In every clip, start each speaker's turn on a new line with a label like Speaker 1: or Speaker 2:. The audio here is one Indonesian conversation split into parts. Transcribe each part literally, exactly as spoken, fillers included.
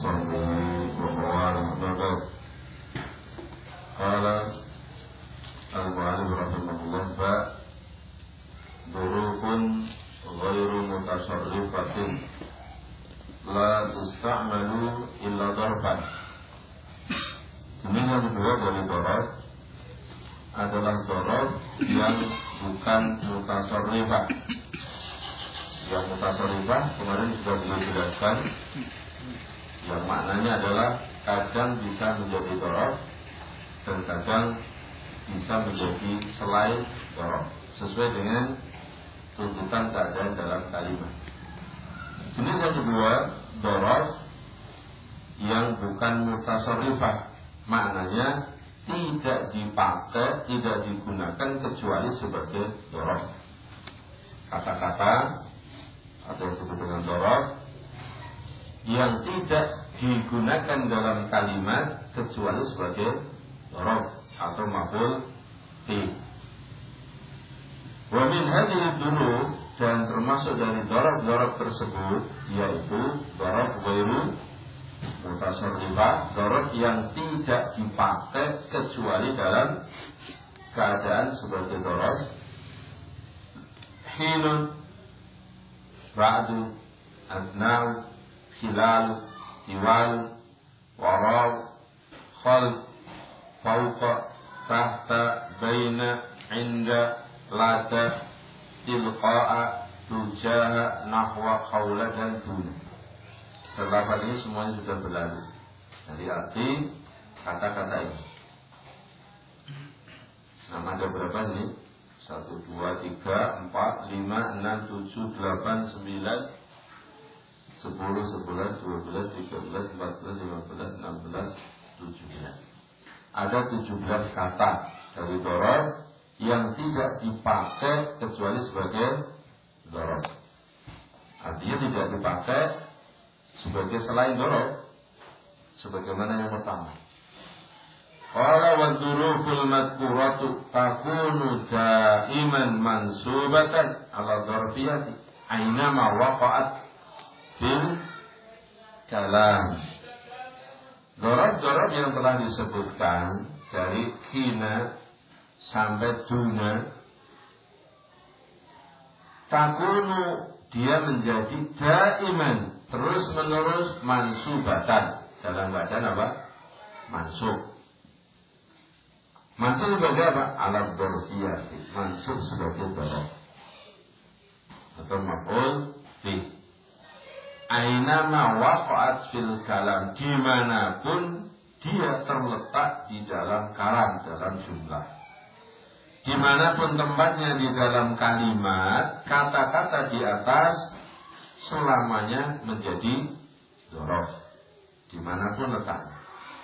Speaker 1: وصحبه ومن والاه. قال المؤلف رحمه الله: ظروف غير متصرفة لا تستعمل إلا ظرفا. Jenis yang kedua dari dhorof adalah dhorof yang bukan mutasarrifah. Yang mutasarrifah kemarin sudah beliau jelaskan, yang maknanya adalah kadang bisa menjadi dhorof dan kadang bisa menjadi selain dhorof, sesuai dengan tuntutan keadaan dalam kalimat. Jenis yang kedua, dhorof yang bukan mutasarrifah, maknanya tidak dipakai, tidak digunakan kecuali sebagai dhorof. Kata-kata atau yang disebut dengan dhorof yang tidak digunakan dalam kalimat kecuali sebagai dhorof atau maf'ul fi. Wa min hadhihi dzunub, dan termasuk dari dhorof-dhorof tersebut yaitu dhorof ghairu mutasarrifah, dhorof yang tidak dipakai kecuali dalam keadaan sebagai dhorof. Hinun, ba'du, adna'u, khilal, diwal, waraw, khalf, fawqa, tahta, baina, inda, lada, tilqa'a, tujaha, nahwa, khawla, dan duna. Terdapat ini semuanya sudah berlalu dari arti kata-kata ini. Nah, ada berapa ini? Satu, dua, tiga, empat, lima, enam, tujuh, delapan, sembilan, sepuluh, sebelas, dua belas, tiga belas, empat belas, lima belas, enam belas, tujuh belas. Ada tujuh belas kata dari dhorof yang tidak dipakai kecuali sebagai dhorof. Artinya tidak dipakai sebagai selain dhorof, sebagaimana yang pertama. Qala wa dzuruful madhkuratu takunu daiman mansubatan ala dzarfiyati ainama waqa'at fil kalam. Dhorof-dhorof yang telah disebutkan dari hina sampai duna, takunu, dia menjadi daiman, terus menerus, mansubatan, dalam keadaan apa? Mansub. Mansub sebagai apa? Alat dzarfiyati, mansub sebagai dhorof atau maf'ul fi. Ainama waqa'at fil kalam, dimanapun dia terletak di dalam kalam, dalam jumlah. Dimanapun tempatnya di dalam kalimat, kata-kata di atas selamanya menjadi dhorof, dimanapun letaknya.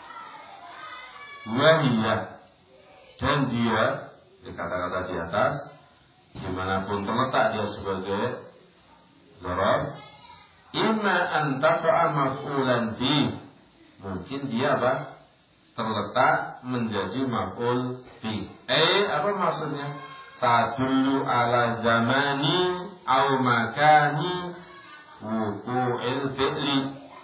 Speaker 1: Wahiyah, dan dia, di kata-kata di atas, dimanapun terletak dia sebagai dhorof, imma an tafa'a maf'ulan fi, mungkin dia apa? Terletak menjadi maf'ul fi. Eh, apa maksudnya? Tadullu ala zamani au makani wuqu'il fi'li.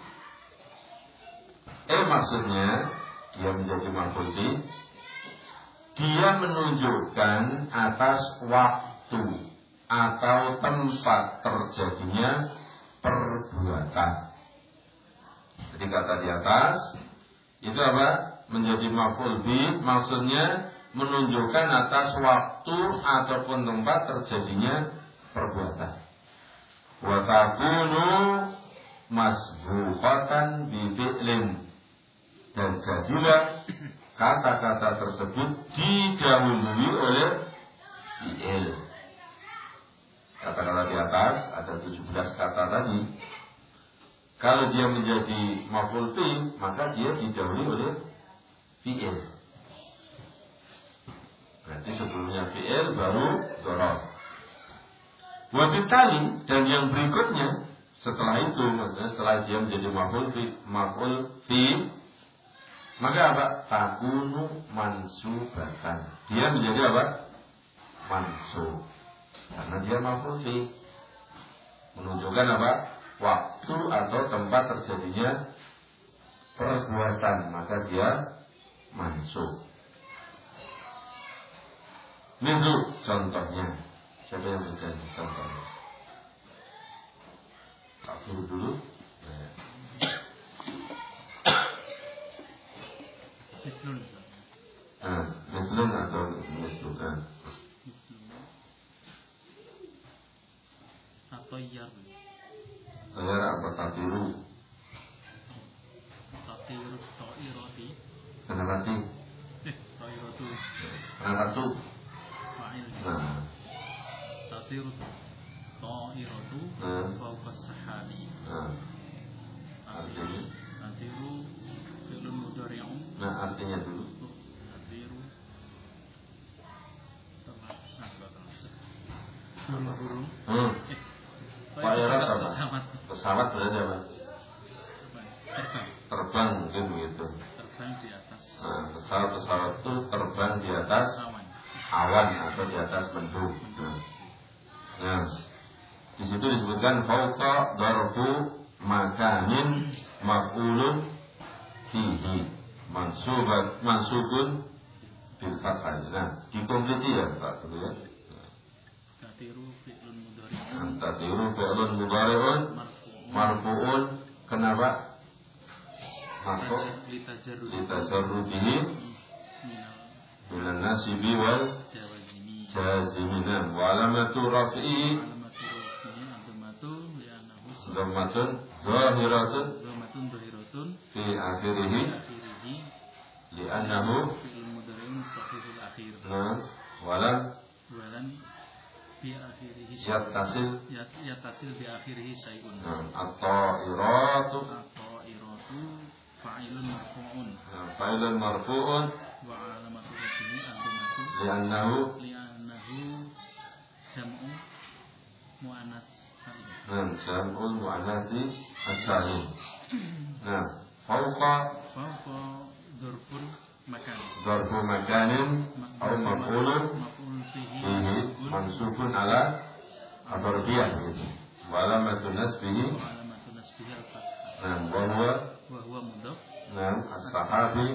Speaker 1: Eh, maksudnya dia menjadi maf'ul fi, dia menunjukkan atas waktu atau tempat terjadinya perbuatan. Jadi kata di atas itu apa? Menjadi maf'ul bi, maksudnya menunjukkan atas waktu ataupun tempat terjadinya perbuatan. Wa takunu masbuqatan bi fi'lin, dan jadilah kata-kata tersebut didahului oleh fi'il. Kata-kata di atas ada tujuh belas kata tadi. Kalau dia menjadi maf'ul fi, maka dia didahului oleh fi'il. Berarti sebelumnya fi'il baru dhorof. Wa bitali, dan yang berikutnya setelah itu, maksudnya setelah dia menjadi maf'ul fi, maf'ul fi, maka apa? Takunu mansubatan, dia menjadi apa? Mansub, karena dia maf'ul fi, menunjukkan apa? Waktu atau tempat terjadinya perbuatan, maka dia mansub. Minggu contohnya, siapa yang berikan contohnya? Tak dulu dulu. Ya.
Speaker 2: Mislun.
Speaker 1: Ah, mislun atau mislun. Ah.
Speaker 2: Atau yar.
Speaker 1: Saya apa tatiru?
Speaker 2: Tatiru ta'irati.
Speaker 1: Kenapa ti?
Speaker 2: Eh, ta'iratu.
Speaker 1: Kenapa tu?
Speaker 2: Fa'il.
Speaker 1: Nah,
Speaker 2: Tatiru ta'iratu
Speaker 1: Hmm.
Speaker 2: fawqa as-sahabi.
Speaker 1: nah, artinya.
Speaker 2: Tatiru fi'lun mudhari'un.
Speaker 1: Nah, artinya dulu.
Speaker 2: Tatiru burung-burung.
Speaker 1: Hmm.
Speaker 2: Eh,
Speaker 1: Payarat apa?
Speaker 2: pesawat.
Speaker 1: Pesawat berarti apa?
Speaker 2: Terbang.
Speaker 1: Terbang mungkin begitu.
Speaker 2: Terbang di atas
Speaker 1: Nah, pesawat-pesawat itu terbang di atas
Speaker 2: awan.
Speaker 1: awan atau di atas mendung. Nah, nah di situ disebutkan fauqa darbu makanin maf'ulun fihi mansubat mansubun bil fathah. Nah, dikompleti ya Pak, betul ya?
Speaker 2: Tatiru fi'lun mudhari'un.
Speaker 1: Antatiru fi'lun mudhari'un marfu'un. Kenapa? Marfu'
Speaker 2: Litajarrud.
Speaker 1: litajarrudihi
Speaker 2: Minal
Speaker 1: minan nasibi wal
Speaker 2: jawazimi.
Speaker 1: jazimina wa alamatu raf'ihi
Speaker 2: Alamatu rafihi adhamatu li'annahu
Speaker 1: dhammatun zahiratun
Speaker 2: adhamatun dhahiratun
Speaker 1: fi akhirihi
Speaker 2: akhirihi
Speaker 1: li'annahu
Speaker 2: fi'lun mudhari'un sahihul akhir.
Speaker 1: nah walam
Speaker 2: Walan fi akhirihi
Speaker 1: yattasil
Speaker 2: Yat- yatasil bi akhirihi syai'un.
Speaker 1: nah at-ta'iratu
Speaker 2: Atau iratu fa'ilun marfu'un
Speaker 1: nah, fa'ilun marfu'un
Speaker 2: wa alamatu rafihi adhamatu
Speaker 1: li'annahu
Speaker 2: li'annahu jam'u mu'annas salim.
Speaker 1: nah jam'ul mu'annatsi as-salim. Nah fauqa
Speaker 2: Fawqa dzarfun makan.
Speaker 1: darbu makanin au maf'ulun
Speaker 2: Maf'ul fihi
Speaker 1: fihi
Speaker 2: mansubun
Speaker 1: mansubun ala ad-darbiyah gitu. Wa alamatu nasbihi
Speaker 2: wa alamatu nasbihi al-fathah.
Speaker 1: nah wa huwa
Speaker 2: Wa huwa mudhaf
Speaker 1: nah as-sahabi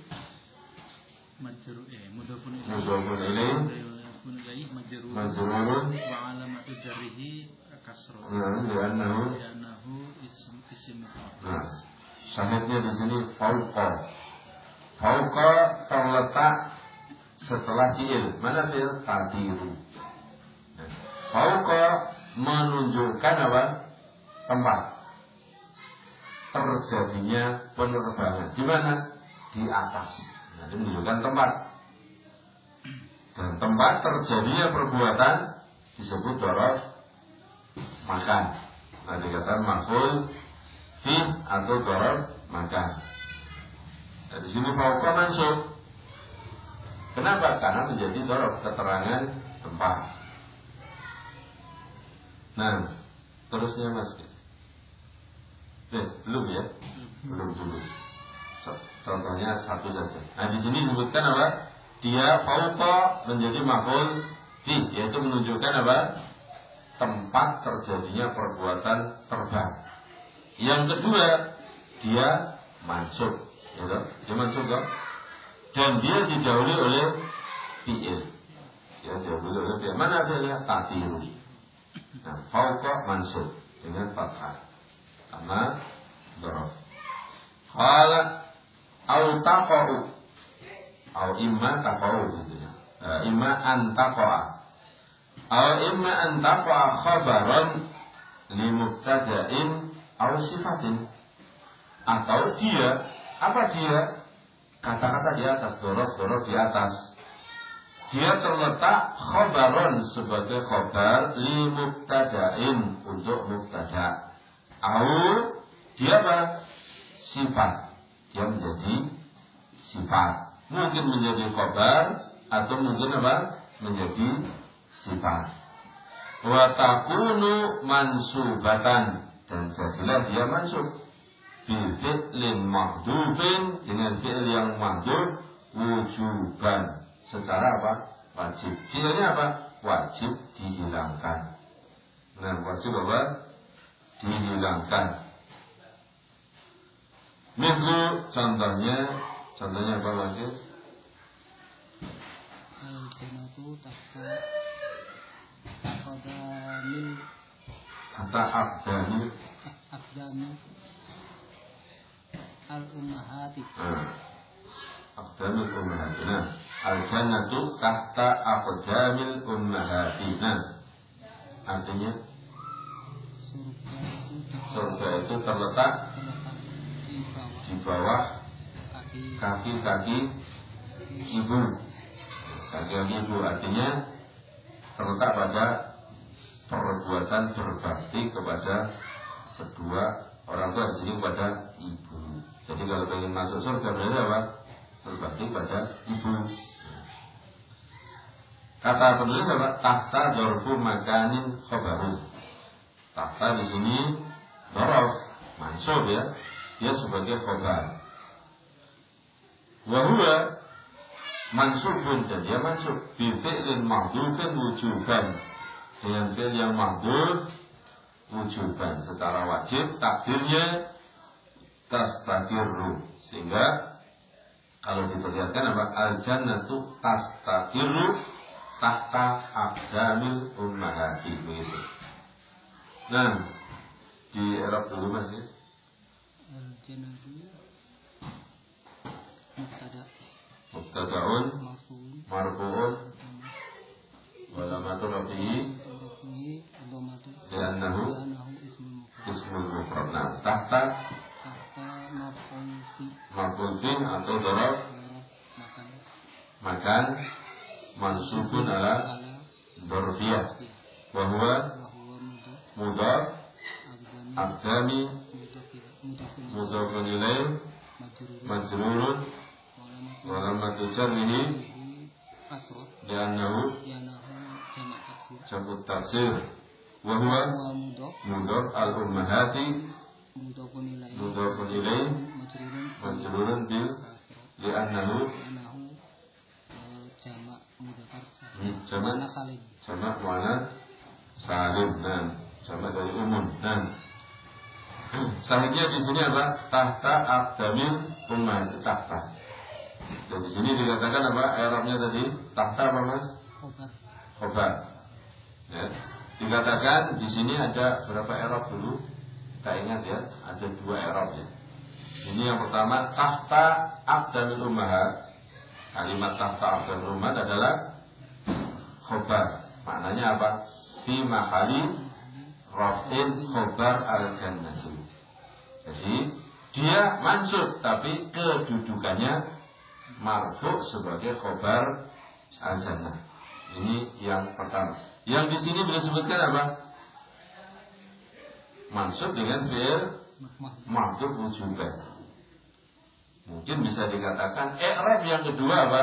Speaker 2: majrur eh mudhafun ilaih
Speaker 1: mudhafun ilaih
Speaker 2: mudhafun ilaih majrur
Speaker 1: majrurun
Speaker 2: wa alamatu jarrihi kasrah.
Speaker 1: nah li'annahu
Speaker 2: Li'annahu ism ism
Speaker 1: nah syahidnya di sini fauqa. Fauqa terletak setelah fi'il. Mana fi'il? Tatiru. Nah, fauqa menunjukkan apa? Tempat terjadinya penerbangan. Di mana? Di atas. Nah, itu menunjukkan tempat. Dan tempat terjadinya perbuatan disebut dorof makan. Nah, dikatakan maf'ul fi atau dorof makan. Nah, di sini fauqa mansub. Kenapa? Karena menjadi dorof keterangan tempat. Nah, terusnya Mas. Eh, belum ya? Belum dulu. Contohnya satu saja. Nah, di sini disebutkan apa? Dia fauqa menjadi maf'ul fi, yaitu menunjukkan apa? Tempat terjadinya perbuatan terbang. Yang kedua, dia mansub, ya toh? Dia mansub toh? Dan dia didahului oleh fi'il. Dia didahului oleh fi'il. Mana fi'ilnya? Tatiru. Nah, fauqa mansub dengan fathah. Karena dorof. Qala au taqa'u au imma taqa'u gitu ya. Uh, imma an taqa'a. Au imma an taqa'a khabaran li mubtada'in au sifatin. Atau dia, apa dia? Kata-kata di atas, dorof-dorof di atas. Dia terletak khabaran sebagai khabar li mubtada'in untuk mubtada'. Au dia apa? Sifat. Dia menjadi sifat. Mungkin menjadi khabar atau mungkin apa? Menjadi sifat. Wa takunu mansubatan, dan jadilah dia mansub bi fi'lin mahdhufin, dengan fi'il yang mahdhuf wujuban, secara apa? Wajib. Fi'ilnya apa? Wajib dihilangkan. Nah, wajib apa? Dihilangkan. Mislu contohnya, contohnya apa lagi?
Speaker 3: Al-jannatu tahta aqdamil
Speaker 1: Kata aqdami.
Speaker 3: aqdami al-ummahati.
Speaker 1: Nah, aqdamil ummahati. Nah, al-jannatu tahta aqdamil ummahati. Nah, artinya
Speaker 3: Surga itu di
Speaker 1: surga itu terletak
Speaker 3: terletak di bawah
Speaker 1: di bawah
Speaker 3: kaki
Speaker 1: kaki-kaki ibu. Kaki-kaki ibu artinya terletak pada perbuatan berbakti kepada kedua orang tua, di sini kepada ibu. Jadi kalau ingin masuk surga berarti apa? Berbakti pada ibu. Kata penulis apa? Tahta dzarfu makanin khabaru. Tahta di sini dzarf mansub ya. Dia sebagai khabar. Wa huwa mansubun, dan dia mansub bi fi'lin mahdhufin wujuban, dengan fi'il yang mahdhuf wujuban secara wajib, takdirnya tastakirru, sehingga kalau diperlihatkan apa? Al-jannatu tastakirru tahta aqdamil ummahati, begitu. Nah, di Arab dulu Mas ya.
Speaker 3: al-jannatu mubtada
Speaker 1: Mubtada'un
Speaker 3: marfu'un
Speaker 1: marfu'un wa lamatu rafihi
Speaker 3: rafi'i dhamatu
Speaker 1: li'annahu
Speaker 3: li'annahu ismul mufrad.
Speaker 1: ismul mufrad. Nah, tahta
Speaker 3: Tahta maf'ul fi
Speaker 1: maf'ul bih atau dzaraf
Speaker 3: daraf makan
Speaker 1: makan mansubun ala
Speaker 3: ala
Speaker 1: dzarfiyah wa huwa
Speaker 3: wa huwa mudhaf
Speaker 1: mudhaf
Speaker 3: aqdami
Speaker 1: aqdami
Speaker 3: mudhaf
Speaker 1: mudhafun ilaih
Speaker 3: majrur
Speaker 1: majrurun wa lamatu jarrihi
Speaker 3: kasrah
Speaker 1: li'annahu
Speaker 3: yanahu jamak taksir
Speaker 1: jamu taksir wa huwa
Speaker 3: wa mudhaf
Speaker 1: mudhaf al-ummahati
Speaker 3: mudhafun ilaihi
Speaker 1: mudhafun ilaih
Speaker 3: majrurun
Speaker 1: majrurun bil
Speaker 3: kasrah
Speaker 1: li'annahu
Speaker 3: yanahu eh, jamak mudzakkar
Speaker 1: Hmm, jamak
Speaker 3: mana salim
Speaker 1: jamak muanna salim. Nah, jamak dari umum. Nah, sahihnya di sini apa? Tahta aqdamil ummahati, tahta. Dan di sini dikatakan apa? I'rabnya tadi tahta apa Mas?
Speaker 3: khobar
Speaker 1: Khobar. Ya. Dikatakan di sini ada berapa i'rab dulu? Kita ingat ya, ada dua i'rab ya. Ini yang pertama tahta aqdamil ummahat. Kalimat tahta aqdamil ummahat adalah khobar. Maknanya apa? Fi mahali raf'in khobar al-jannah. Jadi dia mansub tapi kedudukannya marfu' sebagai khobar al-jannah. Ini yang pertama. Yang di sini boleh sebutkan apa? Mansub dengan fi'il mahdhuf wujuban. Mungkin bisa dikatakan i'rab yang kedua apa?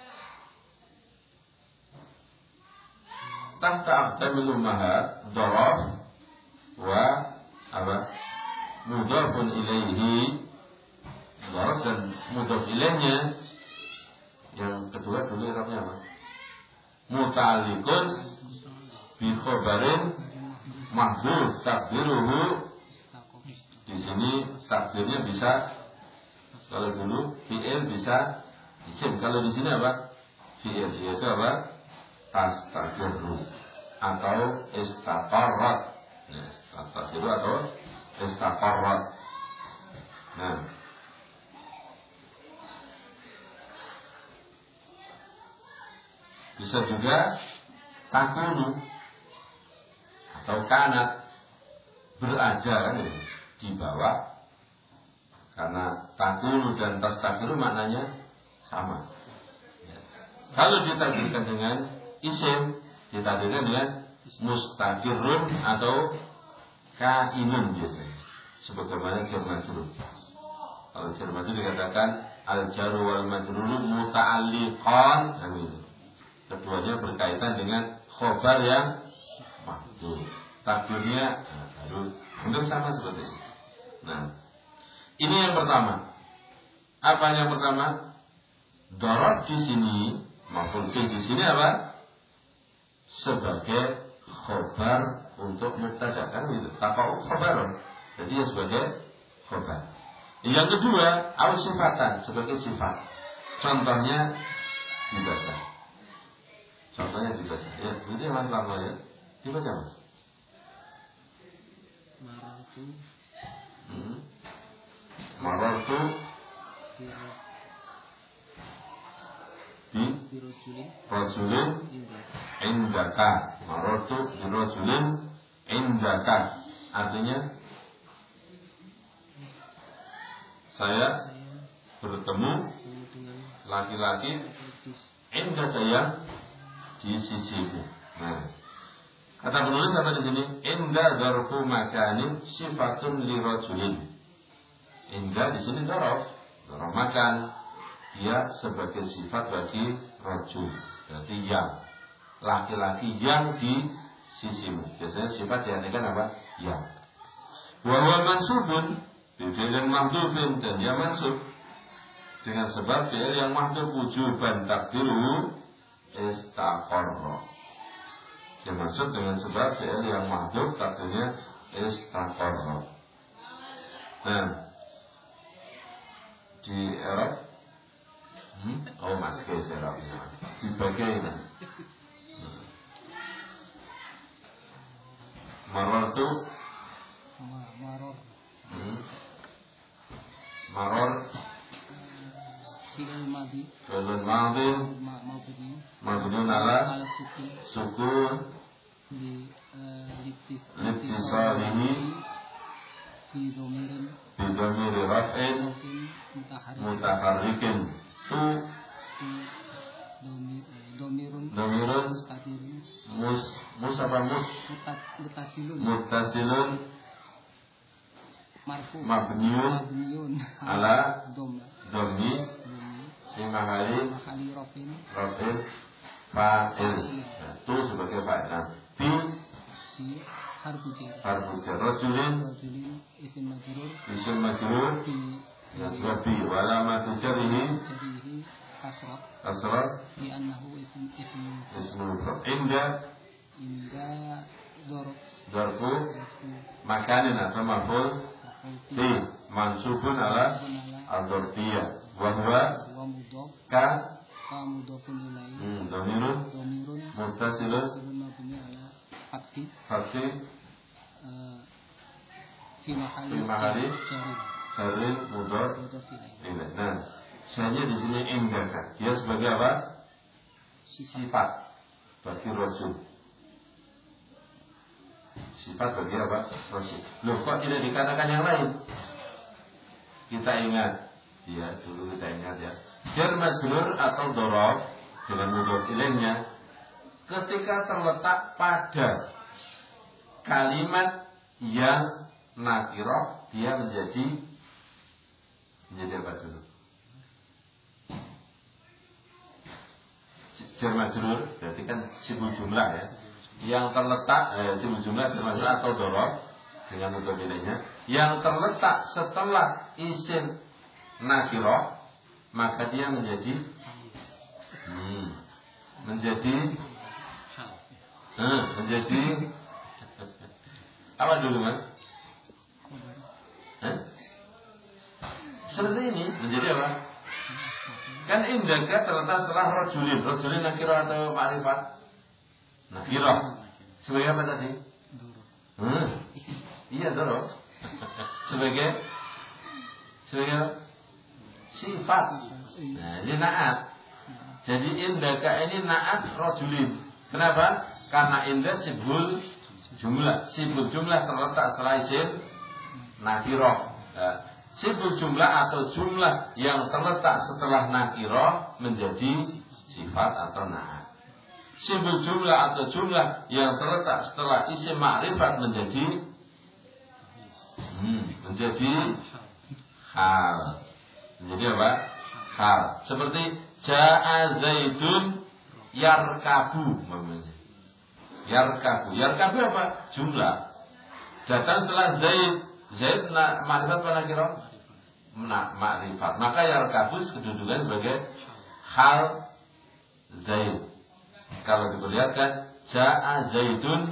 Speaker 1: Tahta aqdamil ummahat dzaraf wa apa? Mudhafun ilaihi, dzaraf dan mudhaf ilaihnya. Yang kedua dulu i'rabnya apa? Muta'alliqun bi khabarin mahdhuf takdiruhu. Di sini takdirnya bisa, kalau dulu fi'il bisa isim, kalau di sini apa? Fi'il yaitu apa? Tastakirru atau istaqarrat. Nah, tastakirru atau istaqarrat. Nah, bisa juga takunu atau kanat, berada kan ya, di bawah. Karena takunu dan tastakiru maknanya sama ya. Kalau ditakdirkan dengan isim, ditakdirkan dengan mustakirun atau kainun biasanya, sebagaimana jar majrur. Kalau jar majrur dikatakan al jaru wal majruru muta'alliqan, nah gitu. Keduanya berkaitan dengan khobar yang mahdhuf. Takdirnya nah, baru hampir sama seperti itu. Nah, ini yang pertama. Apa yang pertama? Darab di sini maupun fi di sini apa? Sebagai khobar untuk mubtada kan gitu. Taqau khobar. Jadi ya sebagai khobar. Yang kedua, au sifatan sebagai sifat. Contohnya dibaca. Contohnya dibaca. Ya, itu yang mas lama ya. Dibaca mas.
Speaker 3: Marartu
Speaker 1: Hmm. Marartu bi
Speaker 3: birojulin
Speaker 1: rajulin
Speaker 3: indah
Speaker 1: indaka. Marartu bi rajulin indaka. Artinya saya
Speaker 3: saya
Speaker 1: bertemu
Speaker 3: bertemu dengan
Speaker 1: laki-laki
Speaker 3: gadis
Speaker 1: indaka yang di sisimu. Nah, kata penulis apa di sini? Inda dzarfu makanin sifatun li rajulin. Inda di sini dzarf, dzarf makan. Dia sebagai sifat bagi rajul. Berarti yang laki-laki yang di sisimu. Biasanya sifat diartikan apa? Yang. Wa huwa mansubun bi fi'lin mahdhufin, dan dia mansub dengan sebab fi'il yang mahdhuf wujuban takdiru istaqarra. Dimaksud dengan sebab fi'il yang mahdhuf takdirnya istaqarra. Nah, di Arab hmm? oh mas guys Arab di bagian ini maror tu
Speaker 3: Ma- maror
Speaker 1: hmm? maror
Speaker 3: fi'il madi
Speaker 1: fi'il madhi
Speaker 3: ma- mabni
Speaker 1: mabniun ala
Speaker 3: ala sukun
Speaker 1: sukun
Speaker 3: di eh, litis
Speaker 1: litisalihi
Speaker 3: di domirin
Speaker 1: bi dhamiri raf'in
Speaker 3: mungkin mutaharik
Speaker 1: mutaharrikin tu
Speaker 3: di domi eh, domirun
Speaker 1: dhamirun
Speaker 3: mustatirun
Speaker 1: mus mus apa mut
Speaker 3: mutat mutasilun
Speaker 1: muttasilun
Speaker 3: marfu
Speaker 1: mabniun
Speaker 3: mabniun
Speaker 1: ala
Speaker 3: doma
Speaker 1: dhammi
Speaker 3: domi
Speaker 1: fi mahali
Speaker 3: mahali rofin
Speaker 1: raf'in fa'il. Nah, tu sebagai fa'il. Nah, bi
Speaker 3: di harfu jar
Speaker 1: harfu jar rajulin
Speaker 3: rajulin isim majrur
Speaker 1: isim majrur
Speaker 3: bi
Speaker 1: dengan sebab bi wa alamatu jarrihi
Speaker 3: jarihi kasrah
Speaker 1: asrar
Speaker 3: di annahu isim isim
Speaker 1: ismu mufrad. Inda
Speaker 3: inda dorob
Speaker 1: zarfu
Speaker 3: darfu
Speaker 1: makanin atau maf'ul
Speaker 3: maf'ul
Speaker 1: bi mansubun ala al-dzarfiyah wa huwa
Speaker 3: wa mudhof
Speaker 1: ka
Speaker 3: wa mudhofun ilaihi
Speaker 1: hmm, dhamirun
Speaker 3: domirun
Speaker 1: muttasilun
Speaker 3: surun mabni ala fathi
Speaker 1: fathi
Speaker 3: eh, fi mahali
Speaker 1: Fi mahali
Speaker 3: jari
Speaker 1: jarrin mudhaf
Speaker 3: mudhof ilaihi
Speaker 1: ilaih. Nah, saya di sini indaka. Dia sebagai apa? Sifat bagi rajul. Sifat bagi apa? Rajul. Loh, kok tidak dikatakan yang lain? Kita ingat, ya dulu kita ingat ya. Jar majrur atau dzaraf dengan mudhaf ilaihnya ketika terletak pada kalimat yang nakirah, dia menjadi menjadi apa dulu? Jar majrur berarti kan sibuk jumlah ya. Yang terletak eh, sibuk jumlah jar majrur atau dzaraf dengan mudhaf ilaihnya yang terletak setelah isim nakirah, maka dia menjadi hmm, menjadi hmm, menjadi apa dulu mas? Eh? Seperti ini menjadi apa? Kan indaka terletak setelah rajulin. Rajulin nakirah atau ma'rifat? Nakirah. Sebagai apa tadi? Hmm. Iya doro. Sebagai sebagai sifat. Nah, ini naat. Jadi indaka ini naat rajulin. Kenapa? Karena inda sibul jumlah. Sibul jumlah terletak setelah isim nakirah. Nah, sibul jumlah atau jumlah yang terletak setelah nakirah menjadi sifat atau naat. Sibul jumlah atau jumlah yang terletak setelah isim ma'rifat menjadi hmm, menjadi hal. Menjadi apa? Hal. Seperti ja'a zaidun yarkabu. Yarkabu. Yarkabu apa? Jumlah. Datang setelah zaid. Zaid ma'rifat apa nakirah? Ma'rifat. Maka yarkabu kedudukan sebagai hal zaid. Kalau diperlihatkan ja'a zaidun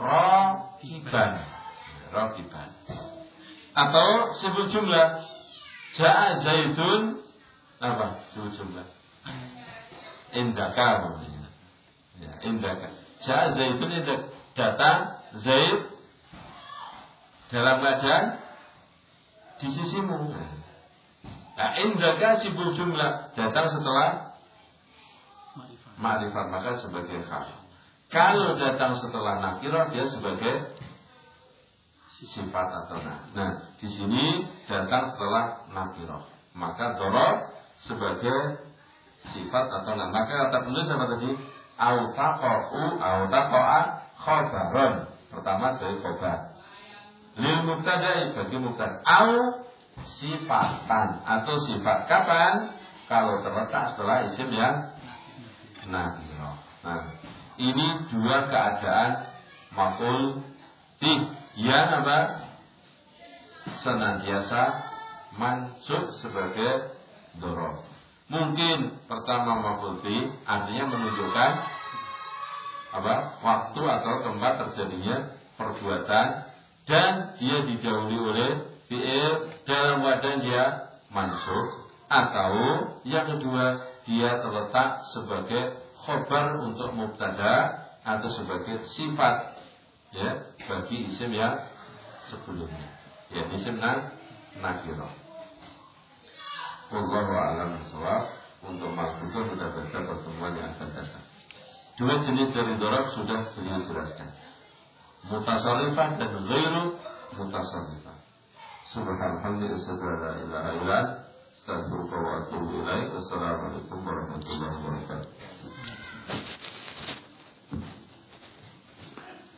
Speaker 1: rakiban. Rakiban. Atau sebut jumlah Ja'a Zaidun apa? Jumlah indaka namanya. Ya, indaka. Ja'a Zaidun indak datang Zaid dalam keadaan di sisimu. Nah, indaka sibul jumlah datang setelah ma'rifat, maka sebagai khabar. Kalau datang setelah nakirah dia sebagai sifat atau nah. Nah, di sini datang setelah nakirah, maka dorob sebagai sifat atau nah. Maka kata penulis apa tadi? Autaqa'u autaqa'a khabaron. Pertama dari khabar. Lil mubtada'i bagi mubtada. Au sifatan atau sifat kapan? Kalau terletak setelah isim yang nakirah. Nah, ini dua keadaan maf'ul bih yang apa? Senantiasa mansub sebagai dorob. Mungkin pertama maf'ul bih artinya menunjukkan apa? Waktu atau tempat terjadinya perbuatan dan dia didahului oleh fi'il dalam keadaan dia mansub, atau yang kedua dia terletak sebagai khobar untuk mubtada atau sebagai sifat ya bagi isim yang sebelumnya, ya isim nakirah. Wallahu a'lam bishawab. Untuk makhluk kita baca pertemuan yang akan datang. Dua jenis dari dorab sudah beliau jelaskan, mutasarrifah dan ghairu mutasarrifah. Subhanallah, la ilaha illa astaghfiruka wa atubu ilaik. Wassalamualaikum warahmatullahi wabarakatuh.